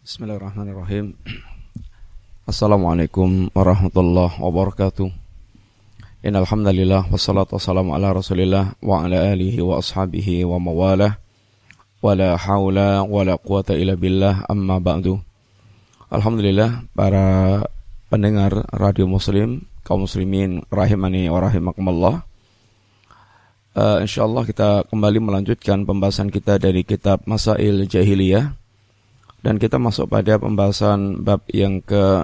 Bismillahirrahmanirrahim. Assalamualaikum warahmatullahi wabarakatuh. Innal hamdalillah wassalatu wassalamu ala Rasulillah wa ala alihi wa ashabihi wa mawalah. Wala haula wala quwata illa billah, amma ba'du. Alhamdulillah, para pendengar Radio Muslim, kaum muslimin rahimani wa rahimakumullah. Insyaallah kita kembali melanjutkan pembahasan kita dari kitab Masail Jahiliyah. Dan kita masuk pada pembahasan bab yang ke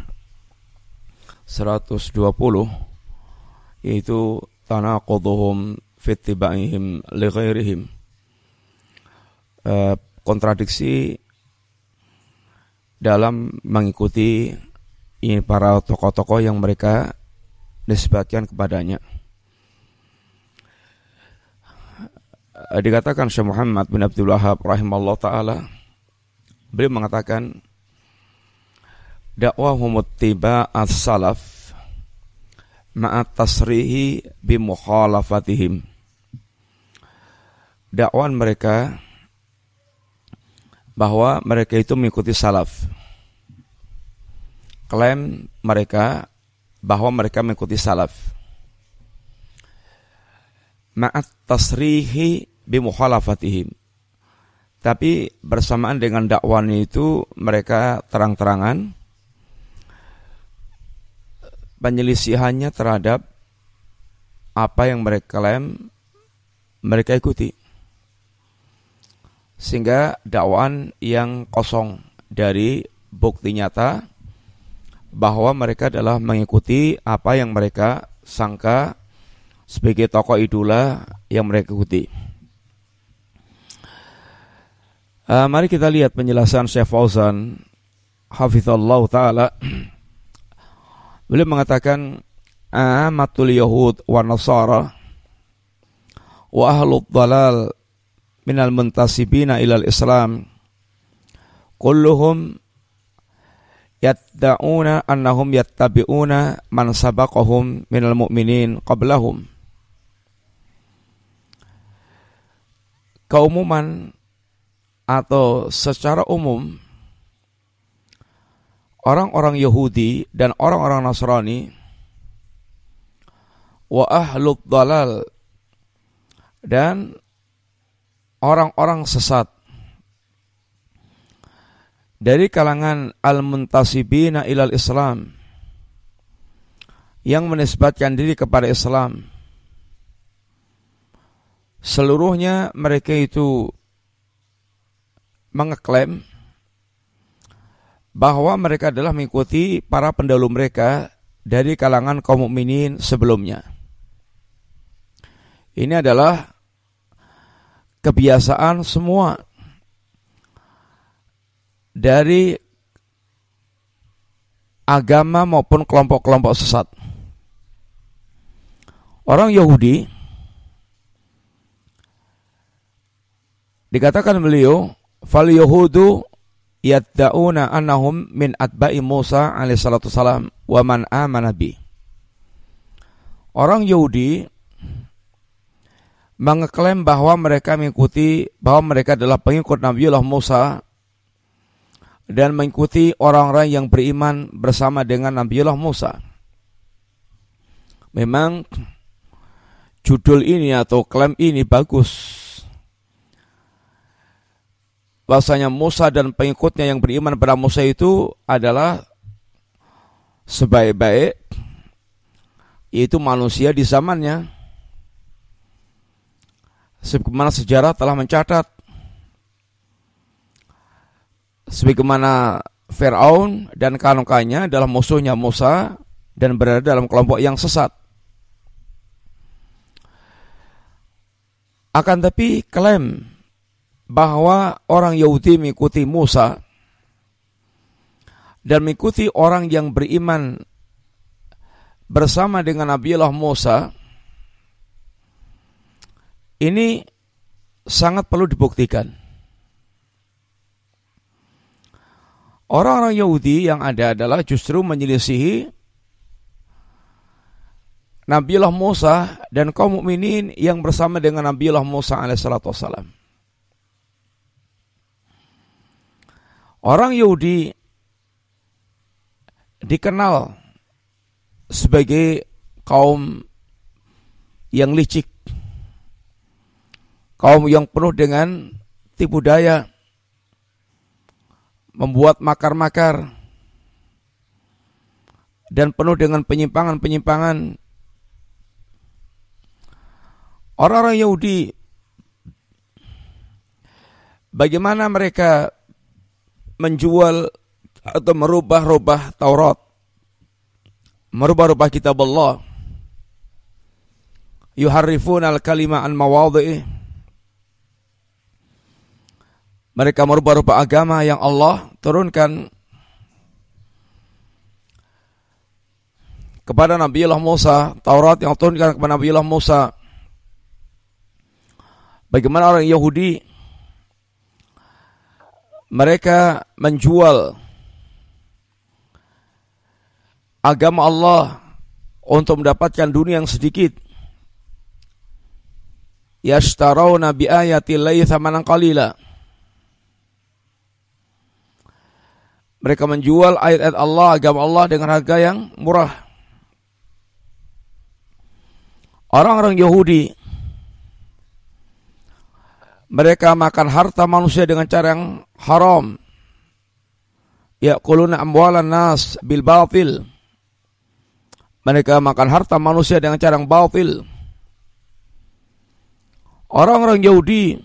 120, yaitu tanaquduhum fi ittiba'ihim li ghairihim. Kontradiksi dalam mengikuti para tokoh-tokoh yang mereka nisbatkan kepadanya. Dikatakan Syekh Muhammad bin Abdul Wahhab rahimallahu ta'ala, beliau mengatakan dakwahum ittiba'as salaf ma'at tasrihi bi mukhalafatihim. Dakwaan mereka bahwa mereka itu mengikuti salaf. Klaim mereka bahwa mereka mengikuti salaf. Ma'at tasrihi bi mukhalafatihim. Tapi bersamaan dengan dakwahnya itu mereka terang-terangan penyelisihannya terhadap apa yang mereka klaim mereka ikuti. Sehingga dakwaan yang kosong dari bukti nyata bahwa mereka adalah mengikuti apa yang mereka sangka sebagai tokoh idola yang mereka ikuti. Mari kita lihat penjelasan Syekh Fauzan hafizallahu ta'ala. Beliau mengatakan amatul yahud wa nasara wa ahlud dalal minal muntasibina ilal islam kulluhum yadda'una annahum yattabi'una man sabaqahum minal mu'minin qablahum. Keumuman atau secara umum orang-orang Yahudi dan orang-orang Nasrani wa ahlud dalal dan orang-orang sesat dari kalangan al-muntasibina ilal Islam yang menisbatkan diri kepada Islam, seluruhnya mereka itu mengeklaim bahwa mereka adalah mengikuti para pendahulu mereka dari kalangan kaum mukminin sebelumnya. Ini adalah kebiasaan semua dari agama maupun kelompok-kelompok sesat. Orang Yahudi, dikatakan beliau, fal yahudu yadda'una annahum min atba'i Musa alaihi salatu salam wa man amana bi. Orang Yahudi mengeklaim bahwa mereka mengikuti, bahwa mereka adalah pengikut Nabiullah Musa dan mengikuti orang-orang yang beriman bersama dengan Nabiullah Musa. Memang judul ini atau klaim ini bagus. Bahasanya Musa dan pengikutnya yang beriman pada Musa itu adalah sebaik-baik, yaitu manusia di zamannya. Sebagaimana sejarah telah mencatat, sebagaimana Fir'aun dan kawan-kawannya adalah musuhnya Musa dan berada dalam kelompok yang sesat. Akan tapi klaim bahwa orang Yahudi mengikuti Musa dan mengikuti orang yang beriman bersama dengan Nabiullah Musa, ini sangat perlu dibuktikan. Orang-orang Yahudi yang ada adalah justru menyelisihi Nabiullah Musa dan kaum mukminin yang bersama dengan Nabiullah Musa alaihissalatu wassalam. Orang Yahudi dikenal sebagai kaum yang licik, kaum yang penuh dengan tipu daya, membuat makar-makar, dan penuh dengan penyimpangan-penyimpangan. Orang-orang Yahudi, bagaimana mereka menjual atau merubah-rubah Taurat, merubah-rubah kitab Allah. Yuharrifuna al-kalima an mawadhi'i. Mereka merubah-rubah agama yang Allah turunkan kepada Nabiullah Musa, Taurat yang turunkan kepada Nabiullah Musa. Bagaimana orang Yahudi, mereka menjual agama Allah untuk mendapatkan dunia yang sedikit. Yashtarawna bi ayati llahi thamanan qalila. Mereka menjual ayat-ayat Allah, agama Allah dengan harga yang murah. Orang-orang Yahudi, mereka makan harta manusia dengan cara yang haram. Ya'kuluna amwalan nas bil batil. Mereka makan harta manusia dengan cara yang batil. Orang-orang Yahudi,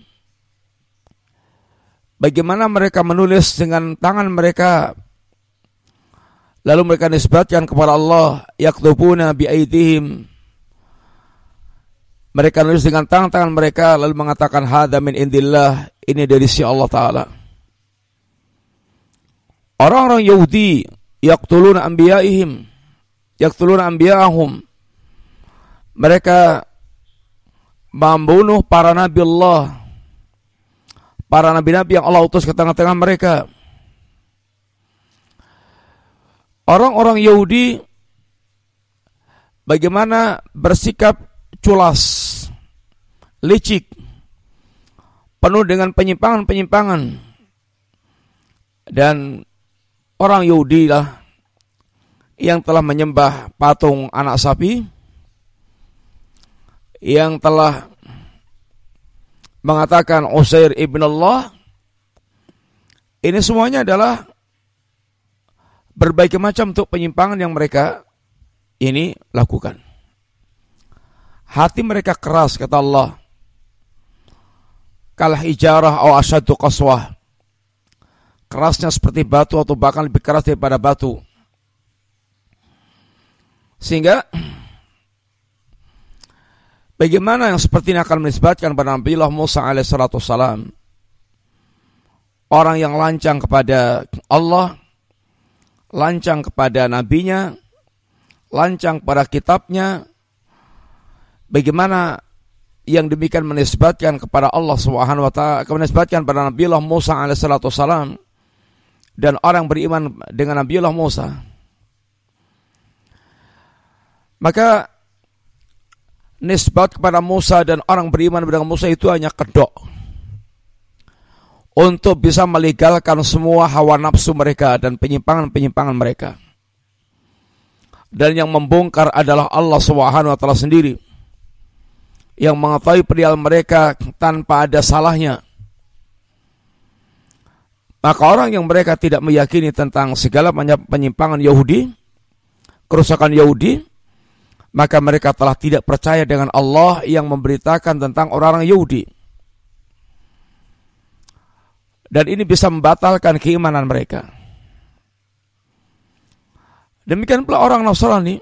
bagaimana mereka menulis dengan tangan mereka, lalu mereka nisbatkan kepada Allah, yaktubuna bi aydihim. Mereka menulis dengan tangan-tangan mereka, lalu mengatakan hadza min indillah, ini dari sisi Allah Ta'ala. Orang-orang Yahudi yaqtuluna anbiya'ihim, yaqtuluna anbiya'ahum. Mereka membunuh para nabi Allah, para nabi-nabi yang Allah utus ke tengah-tengah mereka. Orang-orang Yahudi bagaimana bersikap culas, licik, penuh dengan penyimpangan-penyimpangan. Dan orang Yahudi lah yang telah menyembah patung anak sapi, yang telah mengatakan Uzair ibn Allah. Ini semuanya adalah berbagai macam bentuk penyimpangan yang mereka ini lakukan. Hati mereka keras, kata Allah, kal hijarah aw asyaddu qaswah. Kerasnya seperti batu atau bahkan lebih keras daripada batu. Sehingga bagaimana yang seperti ini akan menisbatkan pada Nabiullah Musa alaihissalam, orang yang lancang kepada Allah, lancang kepada nabinya, lancang pada kitabnya. Bagaimana yang demikian menisbatkan kepada Allah Subhanahu wa taala, menisbatkan pada Nabiullah Musa alaihissalam dan orang beriman dengan Nabiullah Musa. Maka nisbat kepada Musa dan orang beriman dengan Musa itu hanya kedok untuk bisa melegalkan semua hawa nafsu mereka dan penyimpangan-penyimpangan mereka. Dan yang membongkar adalah Allah Subhanahu wa taala sendiri, yang mengetahui perihal mereka tanpa ada salahnya. Maka orang yang mereka tidak meyakini tentang segala penyimpangan Yahudi, kerusakan Yahudi, maka mereka telah tidak percaya dengan Allah yang memberitakan tentang orang-orang Yahudi. Dan ini bisa membatalkan keimanan mereka. Demikian pula orang Nasrani.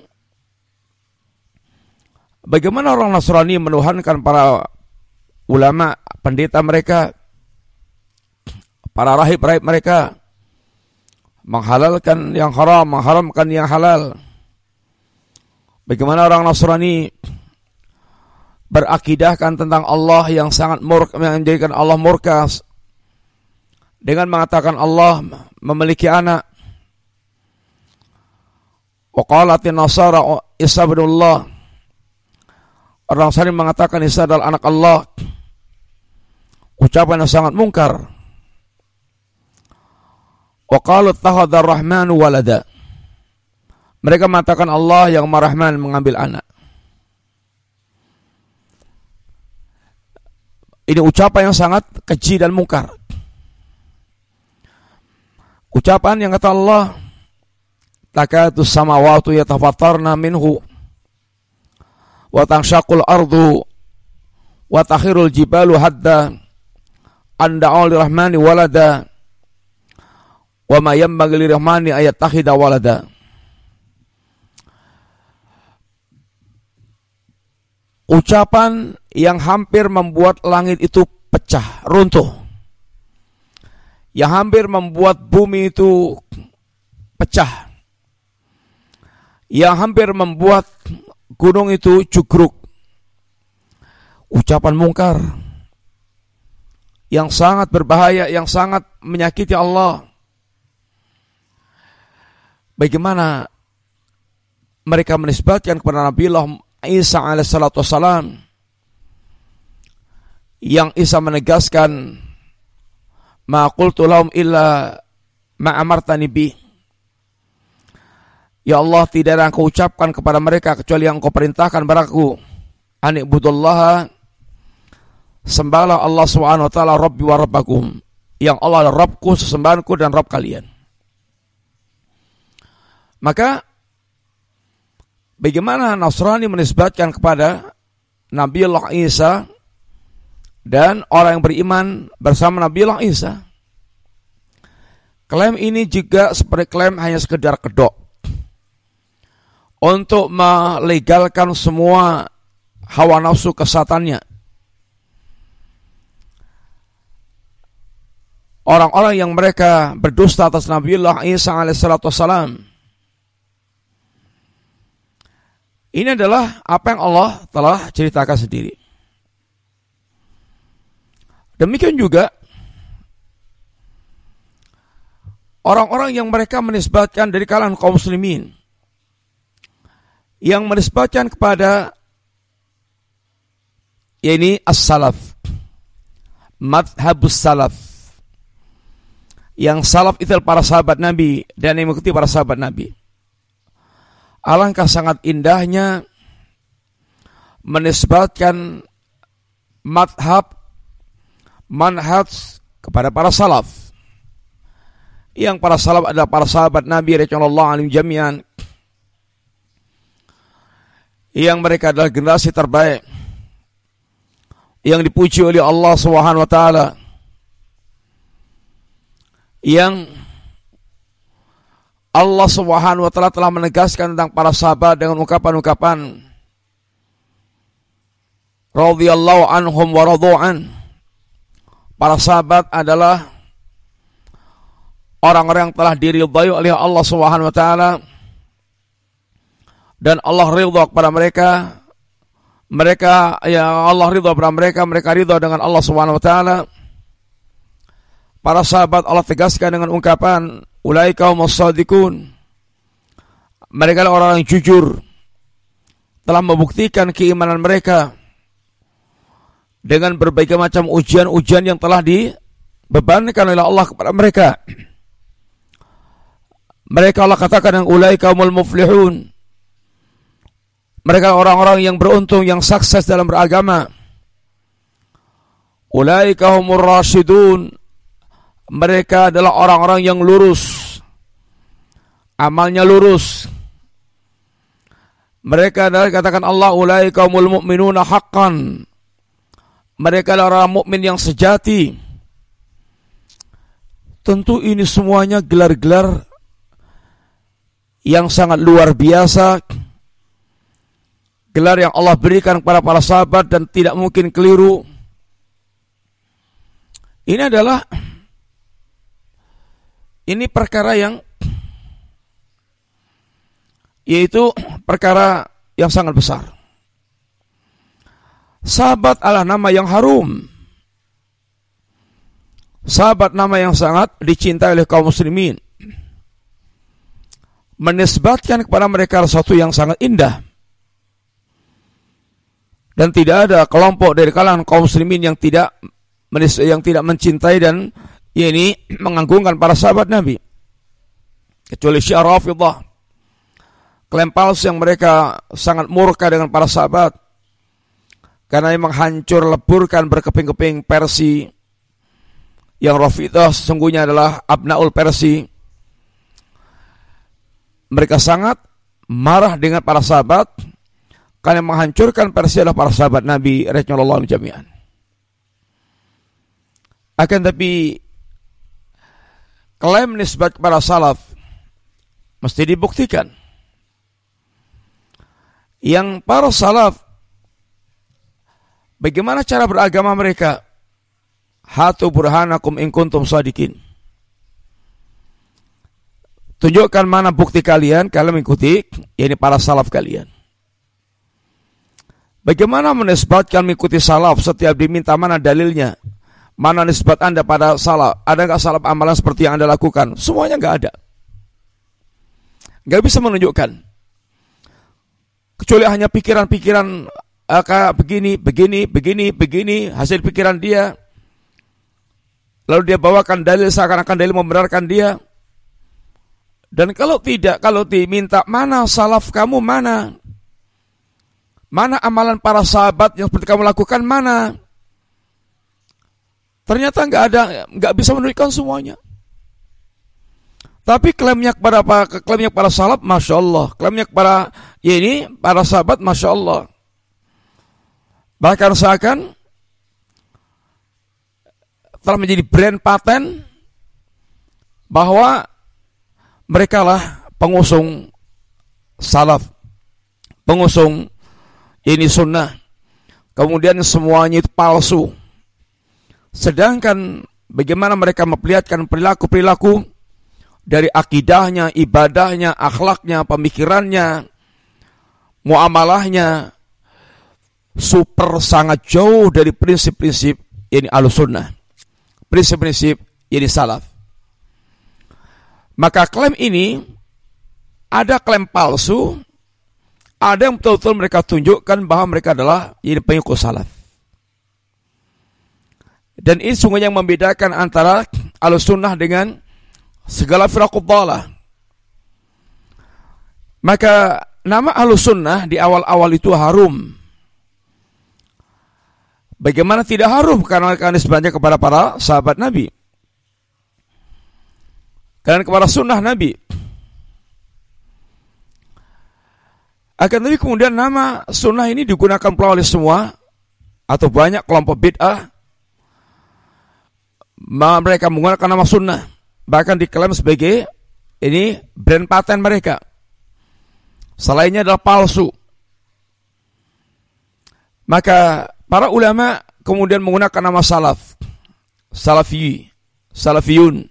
Bagaimana orang Nasrani menuhankan para ulama, pendeta mereka, para rahib-rahib mereka, menghalalkan yang haram, mengharamkan yang halal. Bagaimana orang Nasrani berakidahkan tentang Allah yang sangat murka, yang menjadikan Allah murka dengan mengatakan Allah memiliki anak. Wa qalatin nasara Isa ibnullah. Orang Nasrani mengatakan Isa adalah anak Allah. Ucapan yang sangat mungkar. Wa qalu ittakhadha ar-rahmanu walada. Mereka mengatakan Allah yang Maha Rahman mengambil anak. Ini ucapan yang sangat keji dan mungkar. Ucapan yang kata Allah, takatu samawati yatafattarna minhu wa tanshaqul ardu wa takhirul jibalu hadda an da'u lirrahmani walada wa ma yanbaghi lirrahmani an yattakhidha walada. Ucapan yang hampir membuat langit itu pecah, runtuh. Yang hampir membuat bumi itu pecah. Yang hampir membuat gunung itu jugruk. Ucapan mungkar yang sangat berbahaya, yang sangat menyakiti Allah. Bagaimana mereka menisbatkan kepada Nabi Allah Isa alaihissalatu wassalam, yang Isa menegaskan, ma qultu lahum illa ma amartani bi. Ya Allah, tidak ada yang kau ucapkan kepada mereka kecuali yang kau perintahkan baraku. Ani'budullaha, sembahlah Allah subhanahu wa ta'ala, Rabbi wa Rabbakum, yang Allah adalah Rabbku, sesembahanku dan Rabb kalian. Maka bagaimana Nasrani menisbatkan kepada Nabi Allah Isa dan orang yang beriman bersama Nabi Allah Isa? Klaim ini juga seperti klaim hanya sekedar kedok untuk melegalkan semua hawa nafsu kesatannya. Orang-orang yang mereka berdusta atas Nabi Allah Isa alaihissalatu wassalam, ini adalah apa yang Allah telah ceritakan sendiri. Demikian juga orang-orang yang mereka menisbatkan dari kalangan kaum muslimin, yang menisbatkan kepada yakni as-salaf, madhabus salaf, yang salaf itu para sahabat Nabi dan yang mengikuti para sahabat Nabi. Alangkah sangat indahnya menisbatkan manhaj kepada para salaf, yang para salaf adalah para sahabat Nabi radhiyallahu anhum jami'an, yang mereka adalah generasi terbaik yang dipuji oleh Allah Subhanahu wa taala, yang Allah Subhanahu wa ta'ala telah menegaskan tentang para sahabat dengan ungkapan-ungkapan radhiyallahu anhum wa radu'an. Para sahabat adalah orang-orang yang telah diridhai oleh Allah Subhanahu wa ta'ala, dan Allah ridha kepada mereka. Mereka ya Allah ridha kepada mereka, mereka ridha dengan Allah Subhanahu wa ta'ala. Para sahabat Allah tegaskan dengan ungkapan ulaika humus shadiqun. Mereka adalah orang yang jujur, telah membuktikan keimanan mereka dengan berbagai macam ujian-ujian yang telah dibebankan oleh Allah kepada mereka. Mereka Allah katakan yang ulaika humul muflihun. Mereka orang-orang yang beruntung, yang sukses dalam beragama. Ulaika humur rasyidun. Mereka adalah orang-orang yang lurus, amalnya lurus. Mereka adalah, katakan Allah, ulaika humul mu'minuna haqqan. Mereka adalah orang mukmin yang sejati. Tentu ini semuanya gelar-gelar yang sangat luar biasa, gelar yang Allah berikan kepada para sahabat dan tidak mungkin keliru. Ini adalah perkara yang, yaitu perkara yang sangat besar. Sahabat adalah nama yang harum. Sahabat nama yang sangat dicintai oleh kaum muslimin. Menisbatkan kepada mereka sesuatu yang sangat indah. Dan tidak ada kelompok dari kalangan kaum muslimin yang tidak mencintai dan ini mengagungkan para sahabat Nabi. kecuali Syiah Rafidhah. Klaim palsu yang mereka sangat murka dengan para sahabat, karena memang hancur leburkan berkeping-keping Persi. Yang Rafidhah sesungguhnya adalah abnaul Persi. Mereka sangat marah dengan para sahabat, karena menghancurkan Persia adalah para sahabat Nabi radhiyallahu anhum jami'an. Akan tapi klaim nisbat kepada salaf mesti dibuktikan. Yang para salaf, bagaimana cara beragama mereka? Hatu burhanakum in kuntum shadiqin. Tunjukkan mana bukti kalian kalau mengikuti yakni para salaf kalian. Bagaimana menisbatkan mengikuti salaf setiap diminta mana dalilnya? Mana nisbat Anda pada salaf? Ada enggak salaf amalan seperti yang Anda lakukan? Semuanya enggak ada. Enggak bisa menunjukkan. Kecuali hanya pikiran-pikiran kayak begini, hasil pikiran dia. Lalu dia bawakan dalil seakan-akan dalil membenarkan dia. Dan kalau tidak, kalau diminta mana salaf kamu, mana amalan para sahabat yang seperti kamu lakukan, mana? Ternyata nggak bisa menunjukkan semuanya. Tapi klaimnya kepada apa? Klaimnya para salaf, masya Allah. Klaimnya kepada para sahabat, masya Allah. Bahkan seakan telah menjadi brand paten bahwa mereka lah pengusung salaf, pengusung sunnah. Kemudian semuanya itu palsu. Sedangkan bagaimana mereka memperlihatkan perilaku-perilaku dari akidahnya, ibadahnya, akhlaknya, pemikirannya, muamalahnya super sangat jauh dari prinsip-prinsip Ahlussunnah, prinsip-prinsip salaf. Maka klaim ini ada klaim palsu, ada yang betul-betul mereka tunjukkan bahwa mereka adalah pengikut salaf. Dan ini sungguh yang membedakan antara Ahlussunnah dengan segala firaqud dhalah. Maka nama Ahlussunnah di awal-awal itu harum. Bagaimana tidak harum? Karena nisbahnya kepada para sahabat Nabi, karena kepada sunnah Nabi. Akan tapi kemudian nama sunnah ini digunakan pula oleh semua atau banyak kelompok bid'ah. Mereka menggunakan nama sunnah, bahkan diklaim sebagai brand paten mereka. Selainnya adalah palsu. Maka para ulama kemudian menggunakan nama salaf, salafiyun,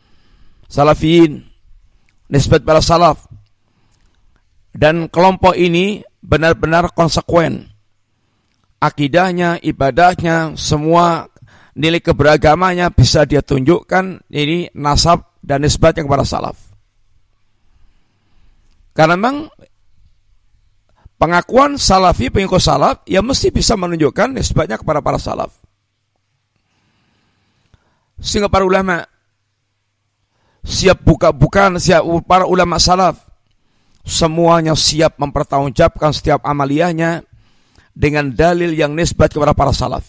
nisbat pada salaf. Dan kelompok ini benar-benar konsekuen. Akidahnya, ibadahnya, semua nilai keberagamannya bisa dia tunjukkan nasab dan nisbatnya kepada salaf. Karena memang pengakuan salafi, pengikut salaf, ya mesti bisa menunjukkan nisbatnya kepada para salaf. Sehingga para ulama siap para ulama salaf semuanya siap mempertanggungjawabkan setiap amaliyahnya dengan dalil yang nisbat kepada para salaf.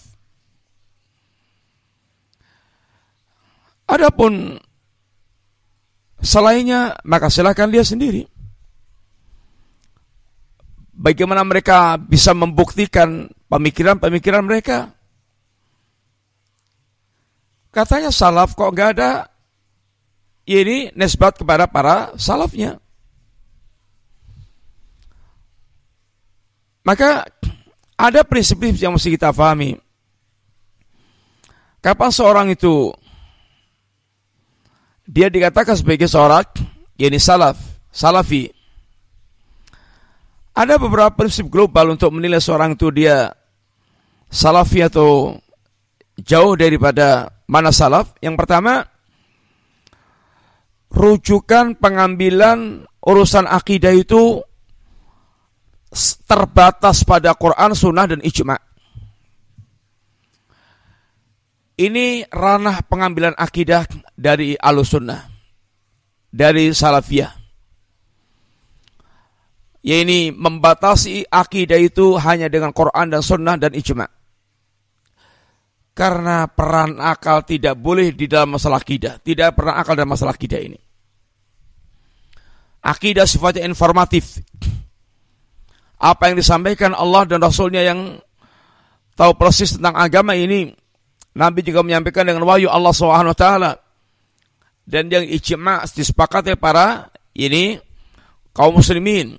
Adapun selainnya, maka silakan dia sendiri. Bagaimana mereka bisa membuktikan pemikiran-pemikiran mereka? Katanya salaf, kok enggak ada nisbat kepada para salafnya. Maka ada prinsip-prinsip yang mesti kita pahami. Kapan seorang itu dia dikatakan sebagai seorang salafi. Ada beberapa prinsip global untuk menilai seorang itu dia salafi atau jauh daripada mana salaf. Yang pertama, rujukan pengambilan urusan akidah itu terbatas pada Quran, Sunnah, dan Ijma'. Ini ranah pengambilan akidah dari Ahlussunnah, dari salafiyah. Yaitu membatasi akidah itu hanya dengan Quran dan Sunnah dan ijma'. Karena peran akal tidak boleh di dalam masalah akidah. Tidak peran akal dalam masalah akidah ini. Akidah sifatnya informatif. Apa yang disampaikan Allah dan Rasulnya yang tahu persis tentang agama ini, Nabi juga menyampaikan dengan wahyu Allah SWT. Dan yang ijma' disepakati para kaum muslimin.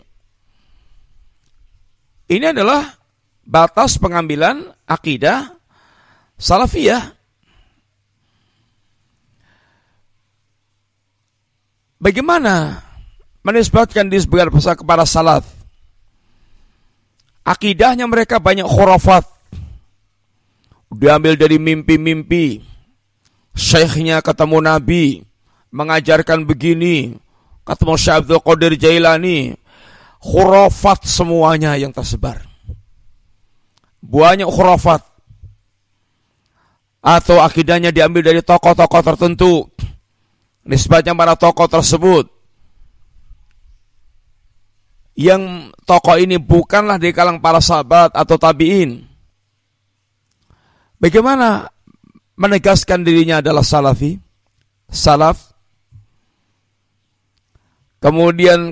Ini adalah batas pengambilan akidah salafiyah. Bagaimana menisbatkan di sebagian pasal kepada salaf? Akidahnya mereka banyak khurafat. Diambil dari mimpi-mimpi. Syekhnya ketemu Nabi, mengajarkan begini. Ketemu Syekh Abdul Qadir Jailani. Khurafat semuanya yang tersebar. Banyak khurafat. Atau akidahnya diambil dari tokoh-tokoh tertentu. Nisbatnya pada tokoh tersebut. Yang tokoh ini bukanlah di kalangan para sahabat atau tabi'in. Bagaimana menegaskan dirinya adalah salafi? Salaf. Kemudian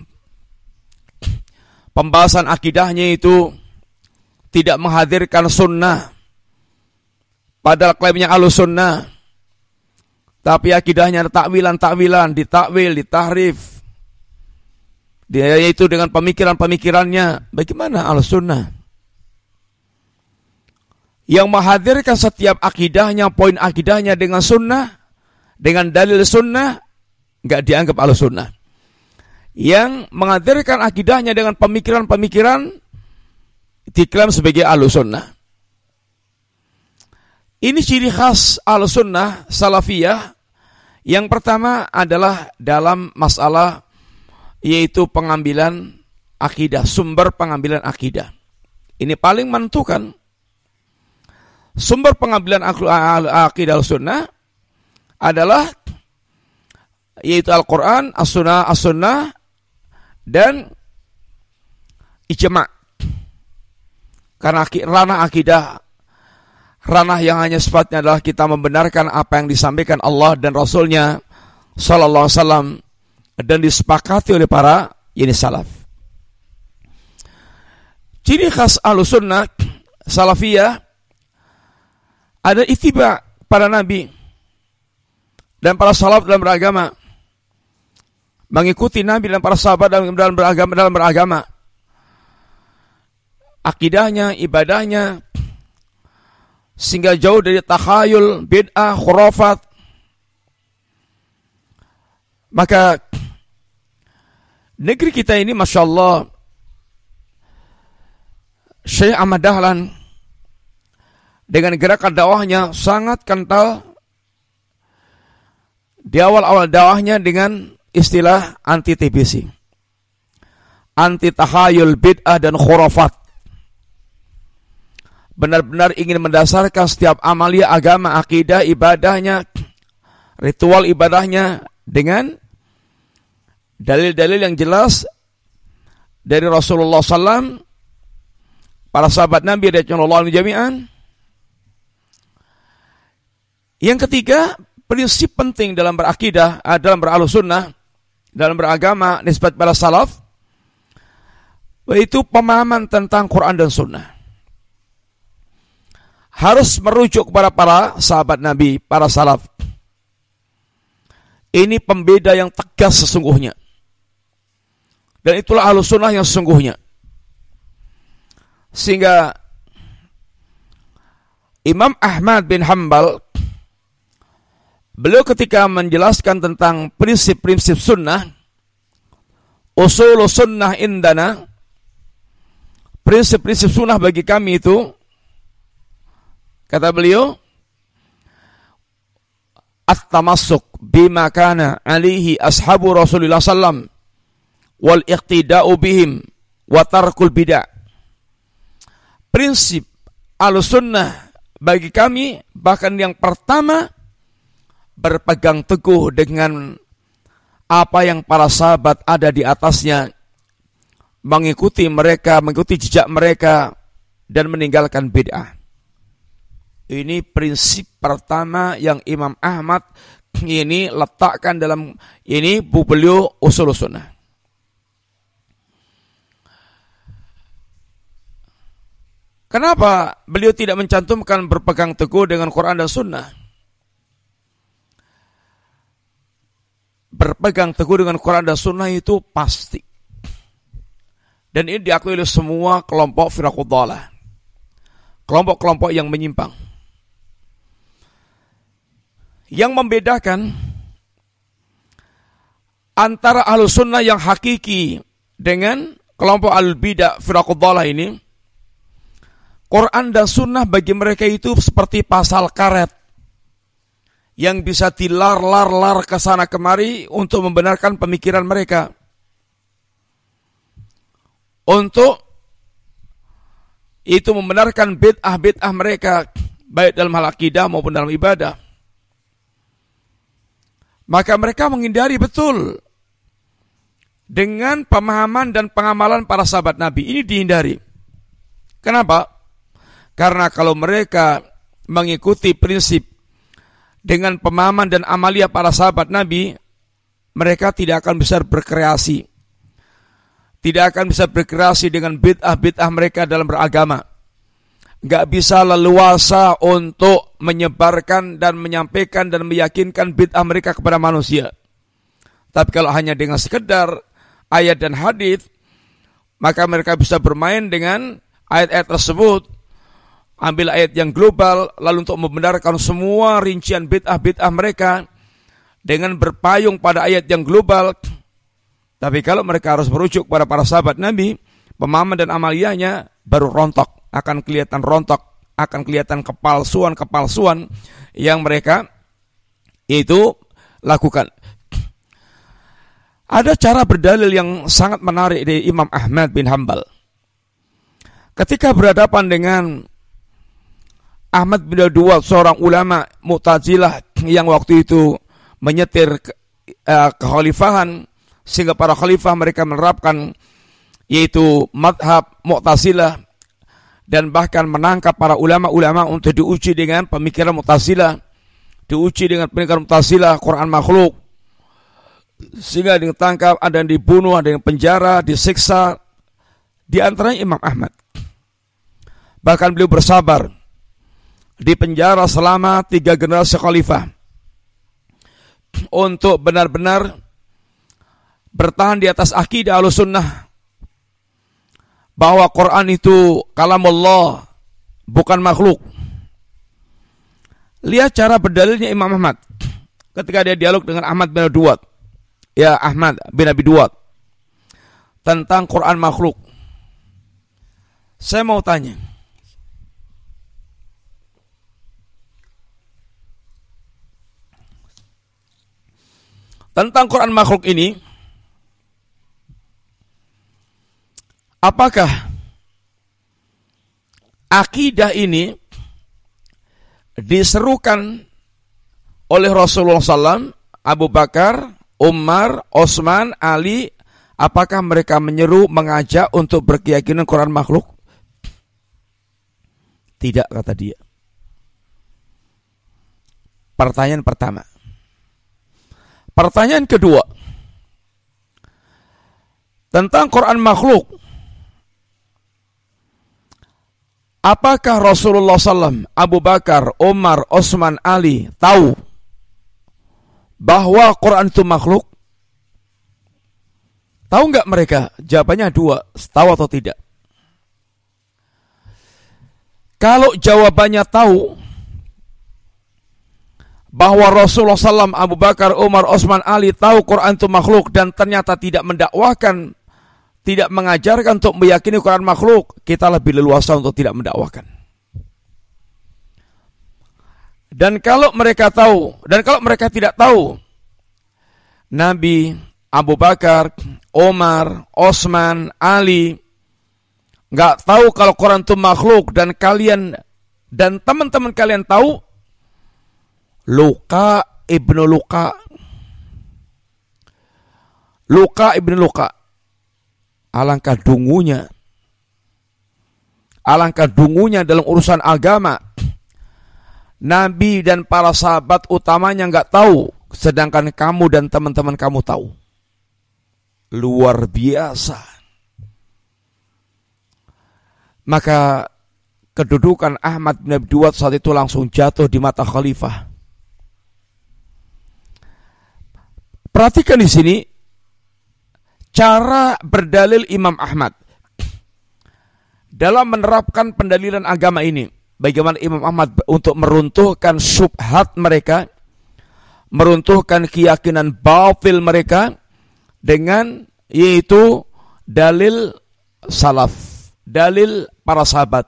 pembahasan akidahnya itu tidak menghadirkan sunnah. Padahal klaimnya ahlus sunnah. Tapi akidahnya ada takwilan-takwilan, ditakwil, ditahrif. Dia itu dengan pemikiran-pemikirannya. Bagaimana ahlus sunnah? Yang menghadirkan setiap akidahnya, poin akidahnya dengan sunnah, dengan dalil sunnah, enggak dianggap ahlus sunnah. Yang menghadirkan akidahnya dengan pemikiran-pemikiran, diklaim sebagai ahlus sunnah. Ini ciri khas ahlus sunnah salafiyah. Yang pertama adalah dalam masalah yaitu pengambilan akidah, sumber pengambilan akidah. Ini paling menentukan. Sumber pengambilan akidah sunnah adalah yaitu Al-Quran, As-Sunnah, dan ijma'. Karena ranah akidah, ranah yang hanya sifatnya adalah kita membenarkan apa yang disampaikan Allah dan Rasulnya Sallallahu Alaihi Wasallam dan disepakati oleh para salaf. Ciri khas Ahlus Sunnah Salafiyah ada ittiba para nabi dan para salaf dalam beragama, mengikuti nabi dan para sahabat dalam beragama. Akidahnya, ibadahnya sehingga jauh dari takhayul, bid'ah, khurafat. Maka negeri kita ini Masya Allah, Syekh Ahmad Dahlan dengan gerakan dakwahnya sangat kental di awal-awal dakwahnya dengan istilah anti TBC, anti tahayul, bid'ah dan khurafat. Benar-benar ingin mendasarkan setiap amalia agama, akidah, ibadahnya, ritual ibadahnya dengan dalil-dalil yang jelas dari Rasulullah SAW, para sahabat Nabi radhiyallahu anhum jami'an. Yang ketiga, prinsip penting dalam berakidah, dalam berahlus sunnah, dalam beragama nisbat pada salaf, yaitu pemahaman tentang Quran dan sunnah. Harus merujuk kepada para sahabat Nabi, para salaf. Ini pembeda yang tegas sesungguhnya. Dan itulah ahlus sunnah yang sesungguhnya. Sehingga Imam Ahmad bin Hanbal, beliau ketika menjelaskan tentang prinsip-prinsip sunnah, usul sunnah indana, prinsip-prinsip sunnah bagi kami itu, kata beliau, at-tamassuk bima kana alaihi ashabu Rasulullah sallam wal iqtida'u bihim wa tarkul bid'ah. Prinsip al-sunnah bagi kami, bahkan yang pertama, berpegang teguh dengan apa yang para sahabat ada di atasnya, mengikuti mereka, mengikuti jejak mereka, dan meninggalkan bid'ah. Ini prinsip pertama yang Imam Ahmad ini letakkan dalam ini beliau usul sunnah. Kenapa beliau tidak mencantumkan berpegang teguh dengan Quran dan Sunnah? Berpegang teguh dengan Quran dan Sunnah itu pasti. Dan ini diakui oleh semua kelompok firaqud dhalah. Kelompok-kelompok yang menyimpang. Yang membedakan antara Ahlus Sunnah yang hakiki dengan kelompok al-bidah firaqud dhalah ini, Quran dan Sunnah bagi mereka itu seperti pasal karet yang bisa dilar-lar ke sana kemari untuk membenarkan pemikiran mereka, untuk itu membenarkan bid'ah mereka, baik dalam hal akidah maupun dalam ibadah. Maka mereka menghindari betul dengan pemahaman dan pengamalan para sahabat Nabi. Ini dihindari. Kenapa? Karena kalau mereka mengikuti prinsip dengan pemahaman dan amalia para sahabat Nabi, mereka tidak akan bisa berkreasi. Tidak akan bisa berkreasi dengan bid'ah mereka dalam beragama. Nggak bisa leluasa untuk menyebarkan dan menyampaikan dan meyakinkan bid'ah mereka kepada manusia. Tapi kalau hanya dengan sekedar ayat dan hadis, maka mereka bisa bermain dengan ayat-ayat tersebut. Ambil ayat yang global, lalu untuk membenarkan semua rincian bid'ah mereka dengan berpayung pada ayat yang global. Tapi kalau mereka harus merujuk kepada para sahabat Nabi, pemahaman dan amaliyahnya baru rontok, akan kelihatan rontok, akan kelihatan kepalsuan yang mereka itu lakukan. Ada cara berdalil yang sangat menarik dari Imam Ahmad bin Hanbal. Ketika berhadapan dengan Ahmad bin Duwad, seorang ulama Mu'tazilah yang waktu itu menyetir kekhalifahan, sehingga para khalifah mereka menerapkan yaitu madhab Mu'tazilah dan bahkan menangkap para ulama-ulama untuk diuji dengan pemikiran Mu'tazilah, diuji dengan pemikiran Mu'tazilah, Quran makhluk, sehingga ditangkap, ada yang dibunuh, ada yang penjara, disiksa. Di antaranya Imam Ahmad. Bahkan beliau bersabar di penjara selama 3 generasi khalifah untuk benar-benar bertahan di atas akidah Ahlussunnah bahwa Quran itu kalamullah, bukan makhluk. Lihat cara berdalilnya Imam Ahmad ketika dia dialog dengan Ahmad bin Duwad. Ya, Ahmad bin Abi Duwad, tentang Quran makhluk. Saya mau tanya, tentang Quran makhluk ini, apakah akidah ini diserukan oleh Rasulullah SAW, Abu Bakar, Umar, Osman, Ali? Apakah mereka menyeru, mengajak untuk berkeyakinan Quran makhluk? Tidak, kata dia. Pertanyaan pertama. Pertanyaan kedua, tentang Quran makhluk, apakah Rasulullah SAW, Abu Bakar, Umar, Osman, Ali tahu bahwa Quran itu makhluk? Tahu nggak mereka? Jawabannya 2, tahu atau tidak. Kalau jawabannya tahu bahwa Rasulullah SAW, Abu Bakar, Umar, Osman, Ali tahu Quran itu makhluk dan ternyata tidak mendakwahkan, tidak mengajarkan untuk meyakini Quran makhluk, kita lebih leluasa untuk tidak mendakwahkan. Dan kalau mereka tahu, dan kalau mereka tidak tahu, Nabi, Abu Bakar, Umar, Osman, Ali nggak tahu kalau Quran itu makhluk, dan kalian dan teman-teman kalian tahu, Luka, Ibnu Luka, Luka ibn Luka. Alangkah dungunya dalam urusan agama. Nabi dan para sahabat utamanya enggak tahu, sedangkan kamu dan teman-teman kamu tahu. Luar biasa. Maka kedudukan Ahmad bin Abi Duwad saat itu langsung jatuh di mata khalifah. Perhatikan di sini cara berdalil Imam Ahmad dalam menerapkan pendalilan agama ini. Bagaimana Imam Ahmad untuk meruntuhkan syubhat mereka, meruntuhkan keyakinan batil mereka dengan yaitu dalil salaf, dalil para sahabat.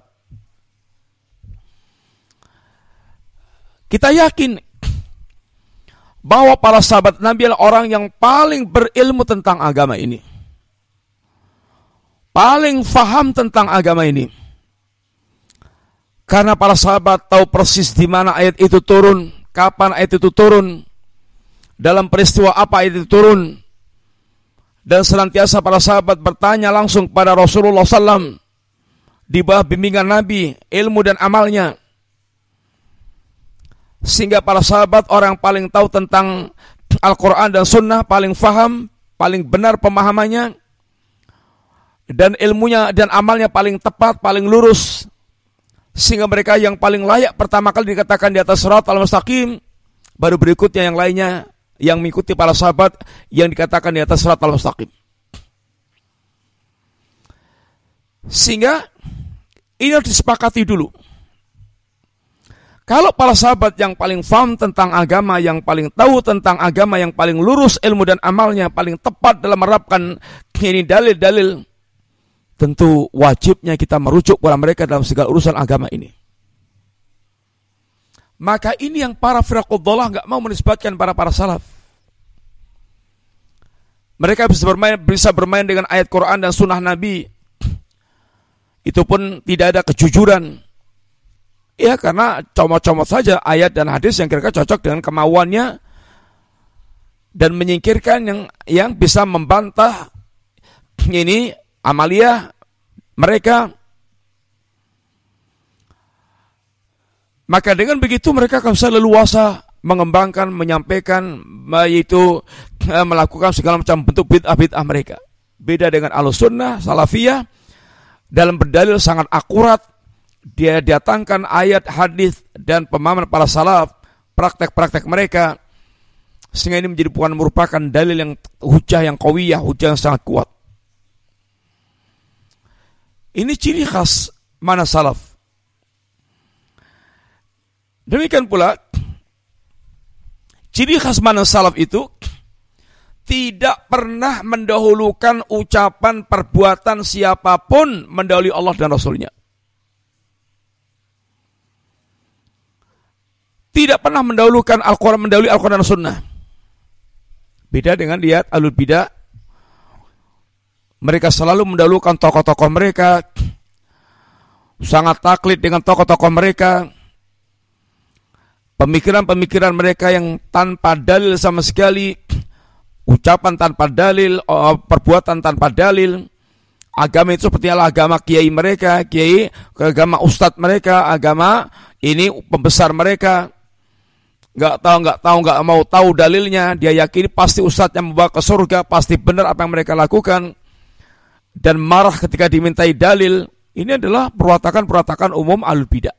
Kita yakin bahwa para sahabat Nabi adalah orang yang paling berilmu tentang agama ini, paling faham tentang agama ini. Karena para sahabat tahu persis di mana ayat itu turun, kapan ayat itu turun, dalam peristiwa apa ayat itu turun. Dan senantiasa para sahabat bertanya langsung kepada Rasulullah SAW di bawah bimbingan Nabi, ilmu dan amalnya. Sehingga para sahabat orang yang paling tahu tentang Al-Quran dan Sunnah, paling faham, paling benar pemahamannya, dan ilmunya dan amalnya paling tepat, paling lurus. Sehingga mereka yang paling layak pertama kali dikatakan di atas Shiratal Mustaqim, baru berikutnya yang lainnya yang mengikuti para sahabat yang dikatakan di atas Shiratal Mustaqim. Sehingga ini harus disepakati dulu. Kalau para sahabat yang paling faham tentang agama, yang paling tahu tentang agama, yang paling lurus ilmu dan amalnya, paling tepat dalam menerapkan ini dalil-dalil, tentu wajibnya kita merujuk kepada mereka dalam segala urusan agama ini. Maka ini yang para firaqud dhalah enggak mau menisbatkan para salaf. Mereka bisa bermain dengan ayat Quran dan sunnah Nabi. Itu pun tidak ada kejujuran. Ya, karena comot-comot saja ayat dan hadis yang kira-kira cocok dengan kemauannya dan menyingkirkan yang bisa membantah ini amaliyah mereka. Maka dengan begitu mereka akan bisa leluasa mengembangkan, menyampaikan, yaitu melakukan segala macam bentuk bid'ah-bid'ah mereka. Beda dengan Ahlussunnah, Salafiyah, dalam berdalil sangat akurat. Dia datangkan ayat, hadis dan pemahaman para salaf, praktek-praktek mereka, sehingga ini bukan merupakan dalil yang hujah yang qawiyah, hujah yang sangat kuat. Ini ciri khas mana salaf. Demikian pula ciri khas mana salaf itu tidak pernah mendahulukan ucapan perbuatan siapapun mendahului Allah dan Rasulnya. Tidak pernah mendahulukan Al-Quran, mendahului Al-Quran dan Sunnah. Beda dengan lihat Ahlul Bidah. Mereka selalu mendahulukan tokoh-tokoh mereka, sangat taklid dengan tokoh-tokoh mereka, pemikiran-pemikiran mereka yang tanpa dalil sama sekali, ucapan tanpa dalil, perbuatan tanpa dalil. Agama itu seperti agama kiai mereka, agama ustadz mereka, agama ini pembesar mereka. Nggak mau tahu dalilnya, dia yakini pasti ustadznya membawa ke surga, pasti benar apa yang mereka lakukan. Dan marah ketika dimintai dalil. Ini adalah perwatakan umum Ahlul Bidah.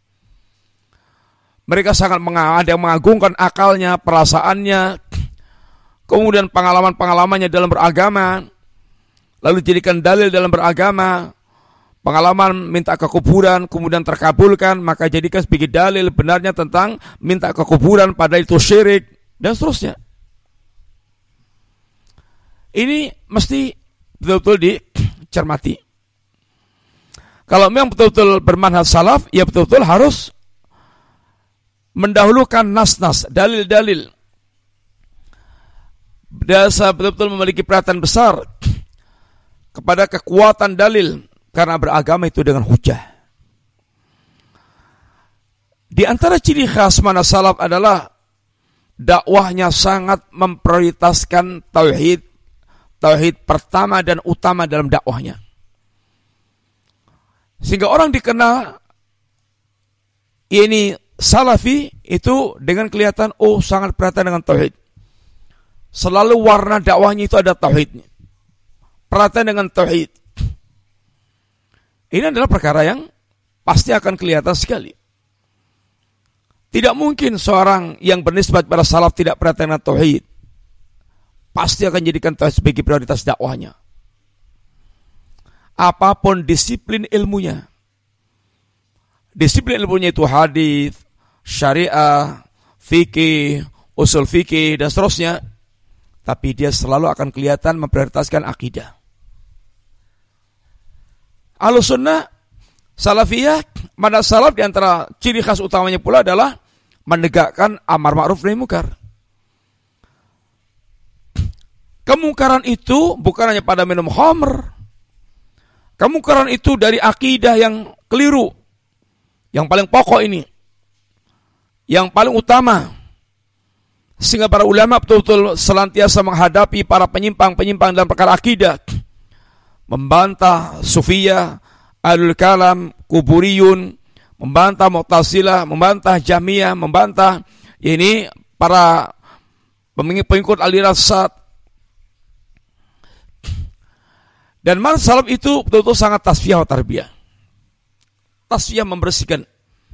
Mereka sangat mengagungkan akalnya, perasaannya, kemudian pengalaman-pengalamannya dalam beragama, lalu jadikan dalil dalam beragama. Pengalaman minta ke kuburan, kemudian terkabulkan, maka jadikan sebagai dalil benarnya tentang minta ke kuburan, padahal itu syirik, dan seterusnya. Ini mesti betul-betul dicermati. Kalau memang betul-betul bermanhaj salaf, ya betul-betul harus mendahulukan nas-nas, dalil-dalil. Dasar betul-betul memiliki perhatian besar kepada kekuatan dalil, karena beragama itu dengan hujah. Di antara ciri khas mana salaf adalah dakwahnya sangat memprioritaskan tauhid, tauhid pertama dan utama dalam dakwahnya. Sehingga orang dikenal ini salafi itu dengan kelihatan sangat perhatian dengan tauhid. Selalu warna dakwahnya itu ada tauhidnya. Perhatian dengan tauhid. Ini adalah perkara yang pasti akan kelihatan sekali. Tidak mungkin seorang yang bernisbat pada salaf tidak perhatian dengan tauhid. Pasti akan jadikan tauhid sebagai prioritas dakwahnya. Apapun disiplin ilmunya. Disiplin ilmunya itu hadis, syariah, fikih, usul fikih dan seterusnya. Tapi dia selalu akan kelihatan memprioritaskan akidah. Ahlussunnah, salafiyah, manhaj salaf di antara ciri khas utamanya pula adalah menegakkan amar ma'ruf nahi munkar. Kemungkaran itu bukan hanya pada minum khamr. Kemungkaran itu dari akidah yang keliru. Yang paling pokok ini. Yang paling utama. Sehingga para ulama betul-betul senantiasa menghadapi para penyimpang-penyimpang dalam perkara akidah. Membantah sufiyah, ahlul kalam, kuburiyun, membantah Mu'tazilah, membantah Jahmiyah, membantah ini para pengikut aliran sesat. Dan manhaj salaf itu betul-betul sangat tasfiyah wa tarbiyah. Tasfiyah membersihkan.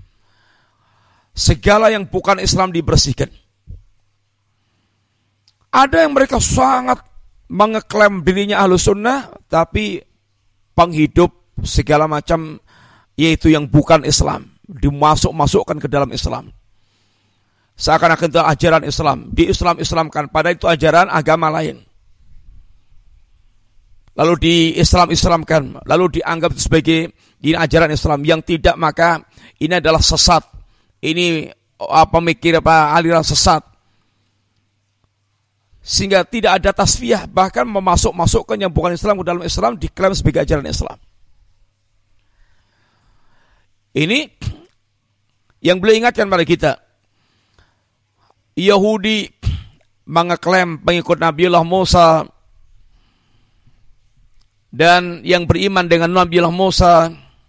Segala yang bukan Islam dibersihkan. Ada yang mereka sangat mengeklaim dirinya ahlu sunnah, tapi penghidup segala macam yaitu yang bukan Islam, dimasuk-masukkan ke dalam Islam. Seakan-akan itu ajaran Islam, di-Islam-Islamkan, padahal itu ajaran agama lain. Lalu di-Islam-Islamkan, lalu dianggap sebagai ini ajaran Islam, yang tidak maka ini adalah sesat. Ini aliran sesat. Sehingga tidak ada tasfiyah, bahkan memasuk-masukkan yang bukan Islam ke dalam Islam diklaim sebagai ajaran Islam. Ini yang beliau ingatkan pada kita. Yahudi mengeklaim pengikut Nabiullah Musa, dan yang beriman dengan Nabiullah Musa.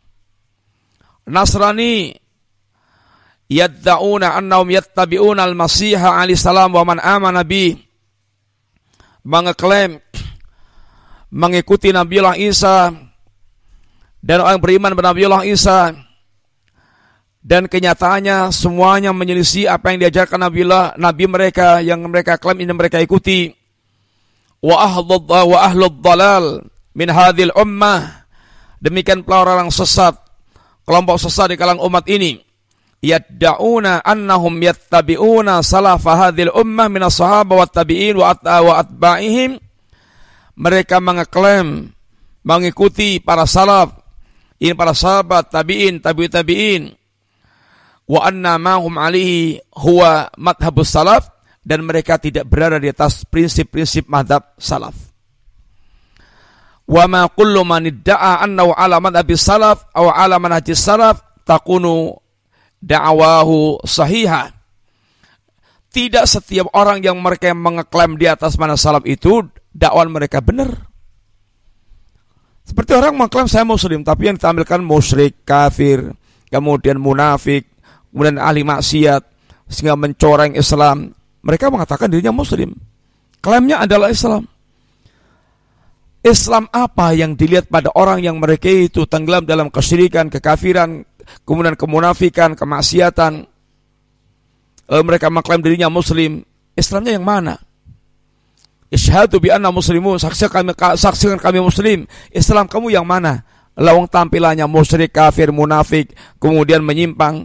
Nasrani yadda'una annahum yattabi'una al-Masiha alaihi salam wa man amana bih, mengeklaim mengikuti Nabiullah Isa dan orang beriman pada Nabiullah Isa, dan kenyataannya semuanya menyelisih apa yang diajarkan Nabi mereka yang mereka klaim ini mereka ikuti. Wa ahlud dalal min hadhil ummah, demikian pula orang sesat, kelompok sesat di kalangan umat ini, yadda'una annahum yattabi'una salafa hadhil ummah min as-sahaba wat tabi'in wa atba'ihim, mereka mengeklaim mengikuti para salaf, ini para sahabat, tabi'in, tabi'in, wa anna ma hum alihi huwa madhhabus salaf, dan mereka tidak berada di atas prinsip-prinsip madhab salaf. Wa ma kullu man idda'a annahu ala madhhabis salaf aw ala manhajis salaf takunu da'wahu sahihah. Tidak setiap orang yang mereka mengeklaim di atas manhaj salaf itu dakwaan mereka benar. Seperti orang mengklaim saya muslim, tapi yang ditampilkan musyrik, kafir, kemudian munafik, kemudian ahli maksiat, sehingga mencoreng Islam. Mereka mengatakan dirinya muslim. Klaimnya adalah Islam. Islam apa yang dilihat pada orang yang mereka itu tenggelam dalam kesyirikan, kekafiran, kemudian kemunafikan, kemaksiatan. Mereka mengklaim dirinya muslim. Islamnya yang mana? Isyhadu bi anna muslimun, saksikan kami muslim. Islam kamu yang mana? Lawang tampilannya musyrik, kafir, munafik, kemudian menyimpang.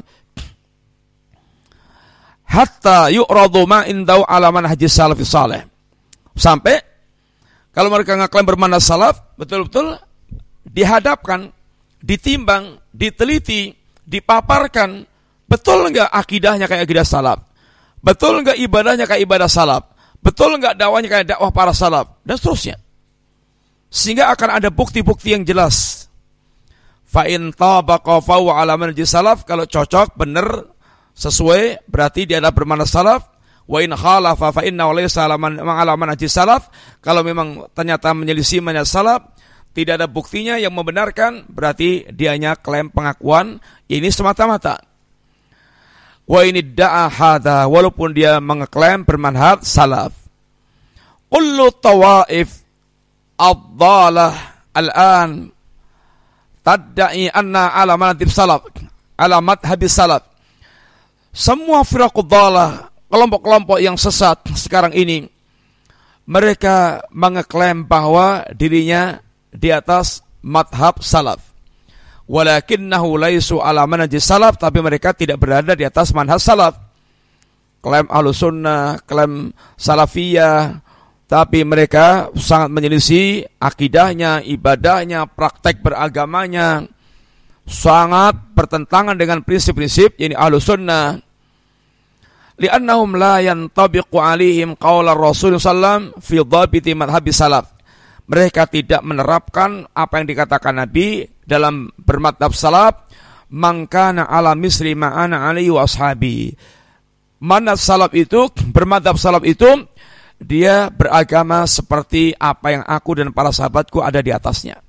Hatta yu'radu ma indau ala manhajis salafis salih. Sampai kalau mereka ngaklaim bermanhaj salaf, betul-betul dihadapkan, ditimbang, diteliti, dipaparkan, betul enggak akidahnya kayak akidah salaf? Betul enggak ibadahnya kayak ibadah salaf? Betul enggak dakwahnya kayak dakwah para salaf? Dan seterusnya. Sehingga akan ada bukti-bukti yang jelas. Fa in tabaqa fa ala manhaj salaf, kalau cocok, benar, sesuai, berarti dia adalah bermanhaj salaf. Wa in khalafa fa inna laysa ala manhaj salaf. Kalau memang ternyata menyelisih manhaj salaf, tidak ada buktinya yang membenarkan, berarti dia hanya klaim pengakuan ini semata-mata. Wa in idda'a hadza, walaupun dia mengeklaim bermanhaj salaf. Kullu tawaif ad-dhalah al-an tadda'i anna ala manhaj salaf, ala madhhabis salaf. Semua firaqud dhalah, kelompok-kelompok yang sesat sekarang ini, mereka mengeklaim bahwa dirinya di atas madhab salaf. Walakinnahu laisu ala manhaj salaf, tapi mereka tidak berada di atas manhaj salaf. Klaim Ahlussunnah, klaim Salafiyah, tapi mereka sangat menyelisih akidahnya, ibadahnya, praktek beragamanya, sangat bertentangan dengan prinsip-prinsip yakni Ahlussunnah. Li'annahum la yantabiqu alaihim qaula Rasul sallam fi dhabiti madhhabi salaf. Mereka tidak menerapkan apa yang dikatakan Nabi dalam bermadhab salaf, mangkana ala misli ma'ana alaihi wa ashabi. Manhaj salaf itu, bermadhab salaf itu, dia beragama seperti apa yang aku dan para sahabatku ada di atasnya.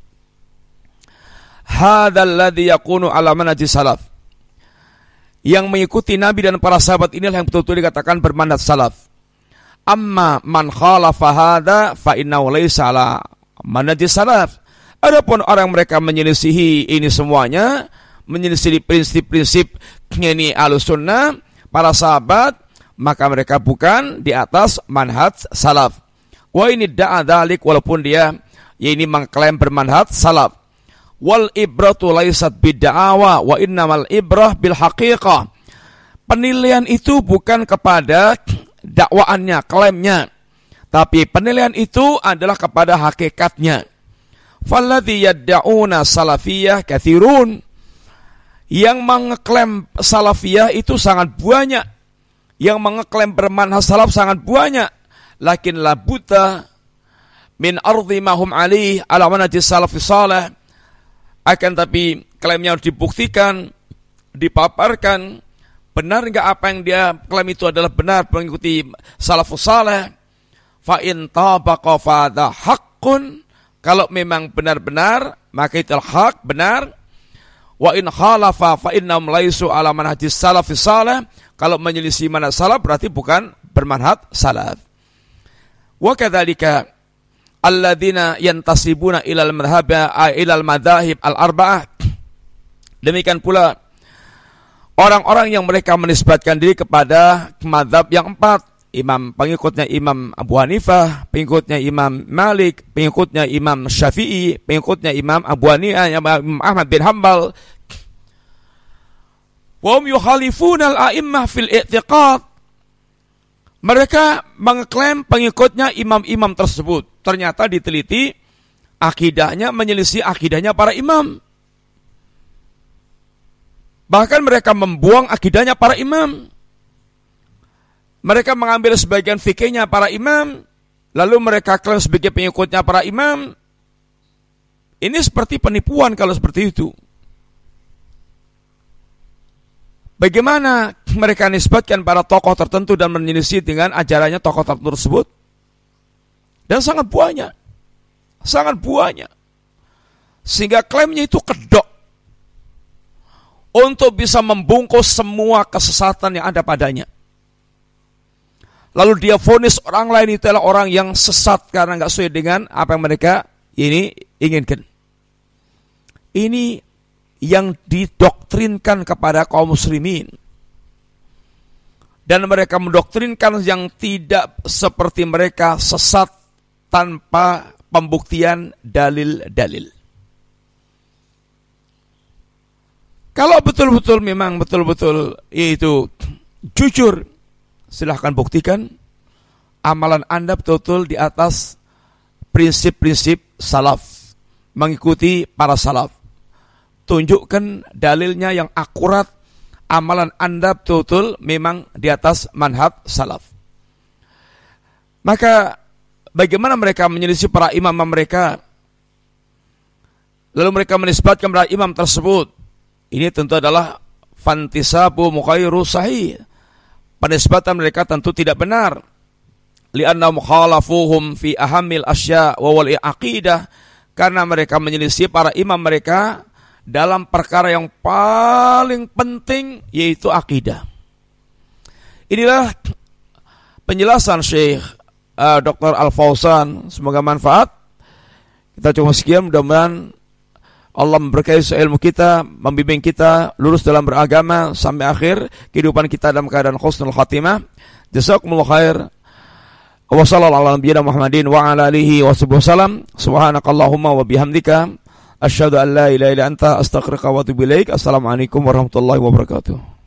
Hadzal ladzi yakunu ala manhaj salaf. Yang mengikuti Nabi dan para sahabat inilah yang betul-betul dikatakan bermanhaj salaf. Amma man khalafa hadza fa innahu laysa ala manhaj salaf. Adapun orang mereka menyelisihi ini semuanya, menyelisihi prinsip-prinsip ini Ahlussunnah, para sahabat, maka mereka bukan di atas manhaj salaf. Wa ini da'a dzalik, walaupun dia ini mengklaim bermanhaj salaf. Wal ibratu laisat bid'awa wa innamal ibrah bil haqiqah. Penilaian itu bukan kepada dakwaannya, klaimnya, tapi penilaian itu adalah kepada hakikatnya. Falladzi yad'una salafiyah katsirun. Yang mengeklaim salafiyah itu sangat banyak. Yang mengeklaim bermanhaj salaf sangat banyak. Lakin la buta min ardi ma hum alaihi ala manhaj salafis salih. Akan tapi klaimnya harus dibuktikan, dipaparkan, benar enggak apa yang dia klaim itu adalah benar mengikuti salafus salih. Fa in tabaqa fa dha haqqun, kalau memang benar-benar maka itu hak, benar. Wa in khalafa fa innahum laisu ala manhajis salafis salih, kalau menyelisih manhaj salaf berarti bukan bermanhaj salaf. Wa kadzalika alladzina yantasibuna ilal madzahib al-arba'ah. Demikian pula orang-orang yang mereka menisbatkan diri kepada mazhab yang empat. Pengikutnya Imam Abu Hanifah, pengikutnya Imam Malik, pengikutnya Imam Syafi'i, pengikutnya Imam Abu Hanifah, Imam Ahmad bin Hanbal. Wa hum yukhalifuna al-a'immah fil i'tiqad. Mereka mengklaim pengikutnya imam-imam tersebut. Ternyata diteliti, akidahnya menyelisih akidahnya para imam. Bahkan mereka membuang akidahnya para imam. Mereka mengambil sebagian fikihnya para imam, lalu mereka klaim sebagai pengikutnya para imam. Ini seperti penipuan kalau seperti itu. Bagaimana mereka nisbatkan para tokoh tertentu dan menyelisih dengan ajarannya tokoh tertentu tersebut? Dan sangat banyak. Sangat banyak. Sehingga klaimnya itu kedok. Untuk bisa membungkus semua kesesatan yang ada padanya. Lalu dia vonis orang lain itu adalah orang yang sesat karena enggak sesuai dengan apa yang mereka ini inginkan. Ini yang didoktrinkan kepada kaum muslimin. Dan mereka mendoktrinkan yang tidak seperti mereka sesat tanpa pembuktian dalil-dalil. Kalau betul-betul memang betul-betul itu jujur, silahkan buktikan amalan Anda betul-betul di atas prinsip-prinsip salaf, mengikuti para salaf. Tunjukkan dalilnya yang akurat, amalan Anda betul-betul memang di atas manhaj salaf. Maka bagaimana mereka menyelisih para imam mereka, lalu mereka menisbatkan pada imam tersebut? Ini tentu adalah fantisabu mukhairu sahih, penisbatan mereka tentu tidak benar. Li'annahum khalafuhum fi ahammil asya' wa wal aqidah, karena mereka menyelisih para imam mereka dalam perkara yang paling penting, yaitu akidah. Inilah penjelasan Syekh Dr. Al-Fauzan, semoga manfaat. Kita cuma sekian, mudah-mudahan Allah memberkahi ilmu kita, membimbing kita lurus dalam beragama sampai akhir kehidupan kita dalam keadaan husnul khatimah. Jazakumullah khair. Wa sallallahu ala nabiyyina Muhammadin wa ala alihi wa sahbihi wasallam. Subhanakallahumma wa bihamdika asyhadu an la ilaha illa anta astaghfiruka wa atubu ilaik. Assalamualaikum warahmatullahi wabarakatuh.